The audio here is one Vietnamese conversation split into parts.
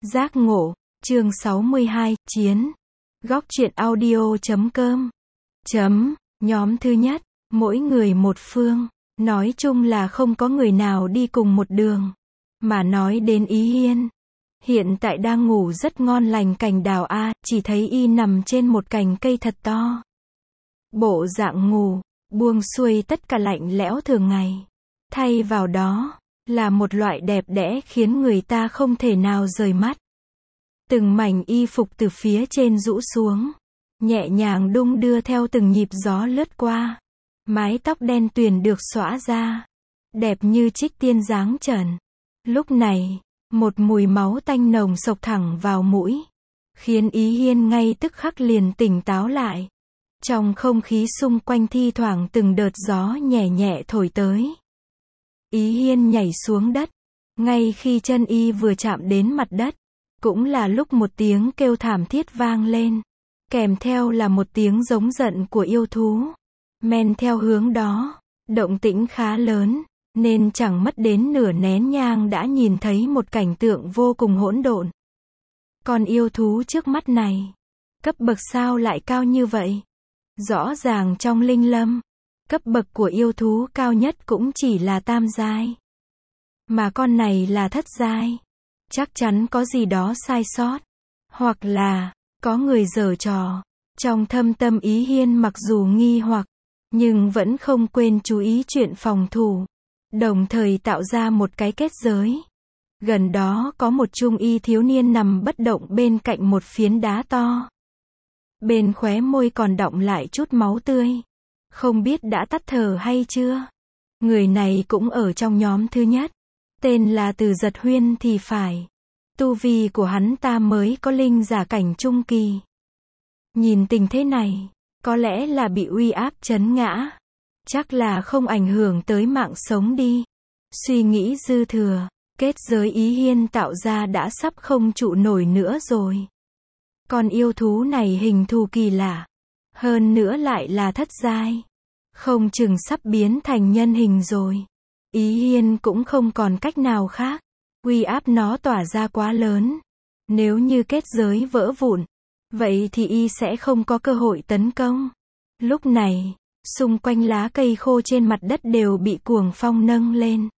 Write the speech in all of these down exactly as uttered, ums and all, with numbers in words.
Giác ngộ, chương sáu mươi hai, chiến. Góc truyện audio chấm com. Chấm, nhóm thứ nhất, mỗi người một phương. Nói chung là không có người nào đi cùng một đường. Mà nói đến Ý Hiên. Hiện tại đang ngủ rất ngon lành cành đào A, chỉ thấy y nằm trên một cành cây thật to. Bộ dạng ngủ, buông xuôi tất cả lạnh lẽo thường ngày. Thay vào đó, là một loại đẹp đẽ khiến người ta không thể nào rời mắt. Từng mảnh y phục từ phía trên rũ xuống, nhẹ nhàng đung đưa theo từng nhịp gió lướt qua. Mái tóc đen tuyền được xõa ra, đẹp như trích tiên dáng trần. Lúc này, một mùi máu tanh nồng sộc thẳng vào mũi, khiến Ý Hiên ngay tức khắc liền tỉnh táo lại. Trong không khí xung quanh thi thoảng từng đợt gió nhẹ nhẹ thổi tới. Ý Hiên nhảy xuống đất, ngay khi chân y vừa chạm đến mặt đất, cũng là lúc một tiếng kêu thảm thiết vang lên, kèm theo là một tiếng giống giận của yêu thú. Men theo hướng đó, động tĩnh khá lớn, nên chẳng mất đến nửa nén nhang đã nhìn thấy một cảnh tượng vô cùng hỗn độn. Con yêu thú trước mắt này, cấp bậc sao lại cao như vậy? Rõ ràng trong linh lâm, cấp bậc của yêu thú cao nhất cũng chỉ là tam giai. Mà con này là thất giai. Chắc chắn có gì đó sai sót. Hoặc là, có người giở trò. Trong thâm tâm Ý Hiên mặc dù nghi hoặc, nhưng vẫn không quên chú ý chuyện phòng thủ. Đồng thời tạo ra một cái kết giới. Gần đó có một trung y thiếu niên nằm bất động bên cạnh một phiến đá to. Bên khóe môi còn đọng lại chút máu tươi. Không biết đã tắt thở hay chưa? Người này cũng ở trong nhóm thứ nhất. Tên là Từ Giật Huyên thì phải. Tu vi của hắn ta mới có linh giả cảnh trung kỳ. Nhìn tình thế này, có lẽ là bị uy áp chấn ngã. Chắc là không ảnh hưởng tới mạng sống đi. Suy nghĩ dư thừa, kết giới Ý Hiên tạo ra đã sắp không trụ nổi nữa rồi. Con yêu thú này hình thù kỳ lạ. Hơn nữa lại là thất giai. Không chừng sắp biến thành nhân hình rồi. Ý Hiên cũng không còn cách nào khác. Uy áp nó tỏa ra quá lớn. Nếu như kết giới vỡ vụn, vậy thì y sẽ không có cơ hội tấn công. Lúc này, xung quanh lá cây khô trên mặt đất đều bị cuồng phong nâng lên.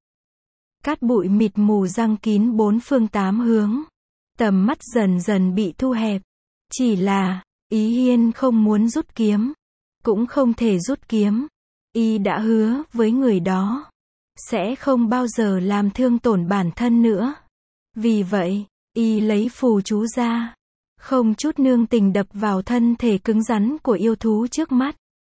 Cát bụi mịt mù giăng kín bốn phương tám hướng. Tầm mắt dần dần bị thu hẹp. Chỉ là, Ý Hiên không muốn rút kiếm. Cũng không thể rút kiếm. Y đã hứa với người đó. Sẽ không bao giờ làm thương tổn bản thân nữa. Vì vậy, y lấy phù chú ra. Không chút nương tình đập vào thân thể cứng rắn của yêu thú trước mắt.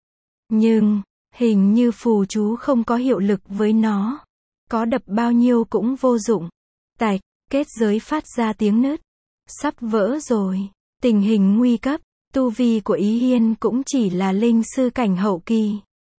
Nhưng, hình như phù chú không có hiệu lực với nó. Có đập bao nhiêu cũng vô dụng. Tạch, kết giới phát ra tiếng nứt. Sắp vỡ rồi. Tình hình nguy cấp. Tu vi của Ý Hiên cũng chỉ là linh sư cảnh hậu kỳ.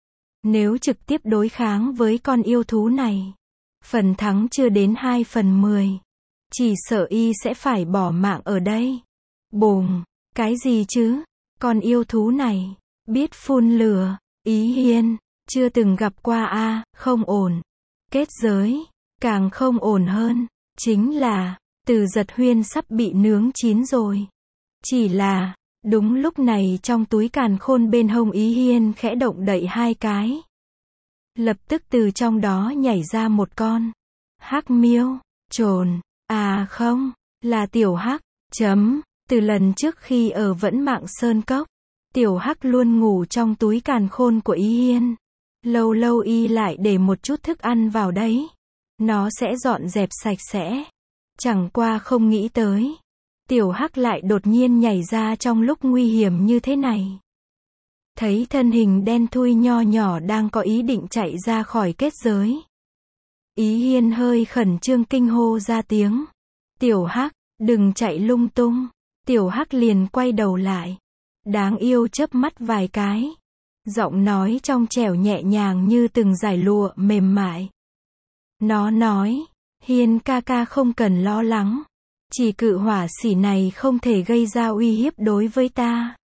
Nếu trực tiếp đối kháng với con yêu thú này, phần thắng chưa đến hai phần mười. Chỉ sợ y sẽ phải bỏ mạng ở đây. Bồm, cái gì chứ? Con yêu thú này, biết phun lửa. Ý Hiên, chưa từng gặp qua a, không ổn. Kết giới, càng không ổn hơn. Chính là, Từ Giật Huyên sắp bị nướng chín rồi. Chỉ là, đúng lúc này trong túi càn khôn bên hông Ý Hiên khẽ động đậy hai cái. Lập tức từ trong đó nhảy ra một con. Hắc miêu, trồn, à không, là tiểu hắc, chấm, từ lần trước khi ở Vẫn Mạng Sơn Cốc. Tiểu hắc luôn ngủ trong túi càn khôn của Ý Hiên. Lâu lâu y lại để một chút thức ăn vào đấy. Nó sẽ dọn dẹp sạch sẽ. Chẳng qua không nghĩ tới. Tiểu hắc lại đột nhiên nhảy ra trong lúc nguy hiểm như thế này. Thấy thân hình đen thui nho nhỏ đang có ý định chạy ra khỏi kết giới. Ý Hiên hơi khẩn trương kinh hô ra tiếng. Tiểu hắc, đừng chạy lung tung. Tiểu hắc liền quay đầu lại. Đáng yêu chớp mắt vài cái. Giọng nói trong trẻo nhẹ nhàng như từng dải lụa mềm mại. Nó nói, Hiên ca ca không cần lo lắng. Chỉ cự hỏa xỉ này không thể gây ra uy hiếp đối với ta.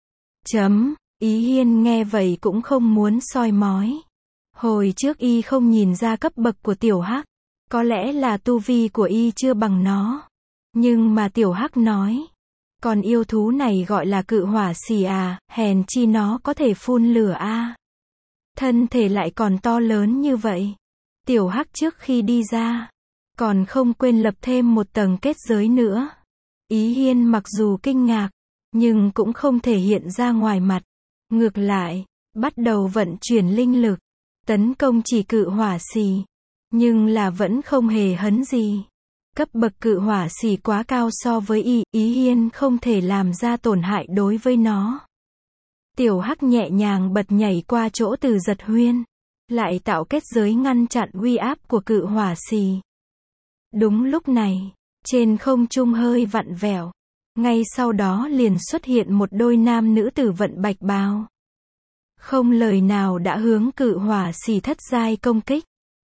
Chấm, Ý Hiên nghe vậy cũng không muốn soi mói. Hồi trước y không nhìn ra cấp bậc của tiểu hắc. Có lẽ là tu vi của y chưa bằng nó. Nhưng mà tiểu hắc nói, còn yêu thú này gọi là cự hỏa xỉ à, hèn chi nó có thể phun lửa a. À. Thân thể lại còn to lớn như vậy. Tiểu hắc trước khi đi ra, còn không quên lập thêm một tầng kết giới nữa. Ý Hiên mặc dù kinh ngạc, nhưng cũng không thể hiện ra ngoài mặt. Ngược lại, bắt đầu vận chuyển linh lực, tấn công chỉ cự hỏa xỉ. Nhưng là vẫn không hề hấn gì. Cấp bậc cự hỏa xỉ quá cao so với y, Ý Hiên không thể làm ra tổn hại đối với nó. Tiểu hắc nhẹ nhàng bật nhảy qua chỗ Từ Giật Huyên, lại tạo kết giới ngăn chặn uy áp của cự hỏa xỉ. Đúng lúc này, trên không trung hơi vặn vẹo, ngay sau đó liền xuất hiện một đôi nam nữ tử vận bạch bào. Không lời nào đã hướng cự hỏa xỉ thất giai công kích.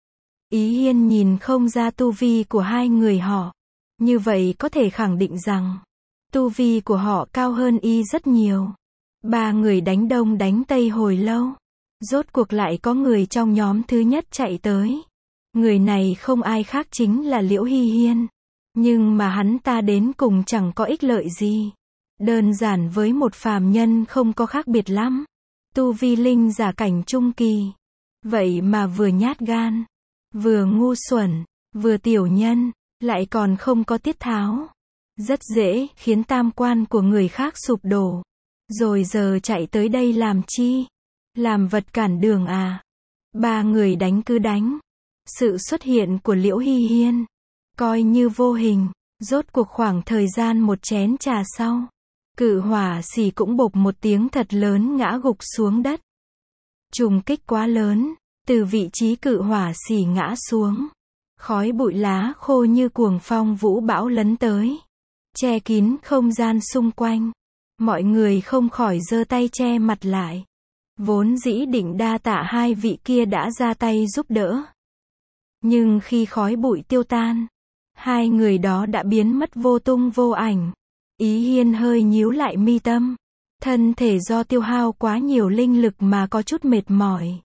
Ý Hiên nhìn không ra tu vi của hai người họ, như vậy có thể khẳng định rằng, tu vi của họ cao hơn y rất nhiều. Ba người đánh đông đánh tây hồi lâu, rốt cuộc lại có người trong nhóm thứ nhất chạy tới. Người này không ai khác chính là Liễu Hy Hiên, nhưng mà hắn ta đến cùng chẳng có ích lợi gì. Đơn giản với một phàm nhân không có khác biệt lắm. Tu vi linh giả cảnh trung kỳ. Vậy mà vừa nhát gan, vừa ngu xuẩn, vừa tiểu nhân, lại còn không có tiết tháo. Rất dễ khiến tam quan của người khác sụp đổ. Rồi giờ chạy tới đây làm chi? Làm vật cản đường à? Ba người đánh cứ đánh. Sự xuất hiện của Liễu Hy Hiên, coi như vô hình, rốt cuộc khoảng thời gian một chén trà sau. Cự hỏa xỉ cũng bộp một tiếng thật lớn ngã gục xuống đất. Trùng kích quá lớn, từ vị trí cự hỏa xỉ ngã xuống. Khói bụi lá khô như cuồng phong vũ bão lấn tới. Che kín không gian xung quanh. Mọi người không khỏi giơ tay che mặt lại. Vốn dĩ định đa tạ hai vị kia đã ra tay giúp đỡ. Nhưng khi khói bụi tiêu tan, hai người đó đã biến mất vô tung vô ảnh. Ý Hiên hơi nhíu lại mi tâm. Thân thể do tiêu hao quá nhiều linh lực mà có chút mệt mỏi.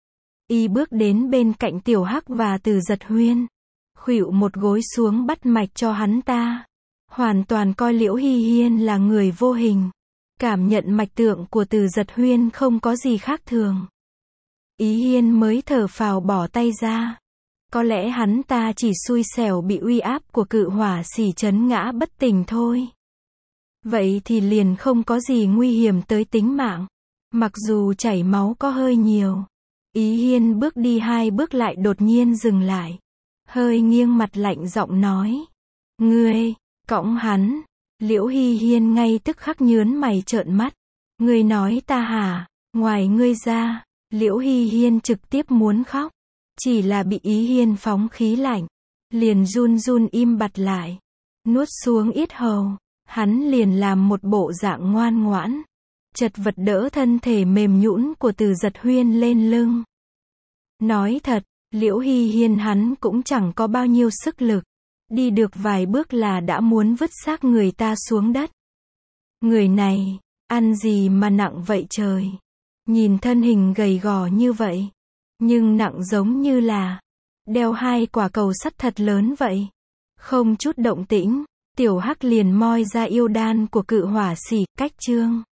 Y bước đến bên cạnh Tiểu Hắc và Từ Giật Huyên. Khuỵu một gối xuống bắt mạch cho hắn ta. Hoàn toàn coi Liễu Hy Hiên là người vô hình. Cảm nhận mạch tượng của Từ Giật Huyên không có gì khác thường. Ý Hiên mới thở phào bỏ tay ra. Có lẽ hắn ta chỉ xui xẻo bị uy áp của cự hỏa xỉ chấn ngã bất tỉnh thôi. Vậy thì liền không có gì nguy hiểm tới tính mạng. Mặc dù chảy máu có hơi nhiều. Ý Hiên bước đi hai bước lại đột nhiên dừng lại. Hơi nghiêng mặt lạnh giọng nói. Ngươi, cõng hắn. Liễu Hy Hiên ngay tức khắc nhớn mày trợn mắt. Ngươi nói ta hả? Ngoài ngươi ra, Liễu Hy Hiên trực tiếp muốn khóc. Chỉ là bị Ý Hiên phóng khí lạnh. Liền run run im bặt lại. Nuốt xuống yết hầu. Hắn liền làm một bộ dạng ngoan ngoãn. Chật vật đỡ thân thể mềm nhũn của Từ Giật Huyên lên lưng. Nói thật, Liễu Hy Hiên hắn cũng chẳng có bao nhiêu sức lực. Đi được vài bước là đã muốn vứt xác người ta xuống đất. Người này, ăn gì mà nặng vậy trời. Nhìn thân hình gầy gò như vậy. Nhưng nặng giống như là đeo hai quả cầu sắt thật lớn vậy. Không chút động tĩnh, Tiểu Hắc liền moi ra yêu đan của cự hỏa xỉ, cách chương.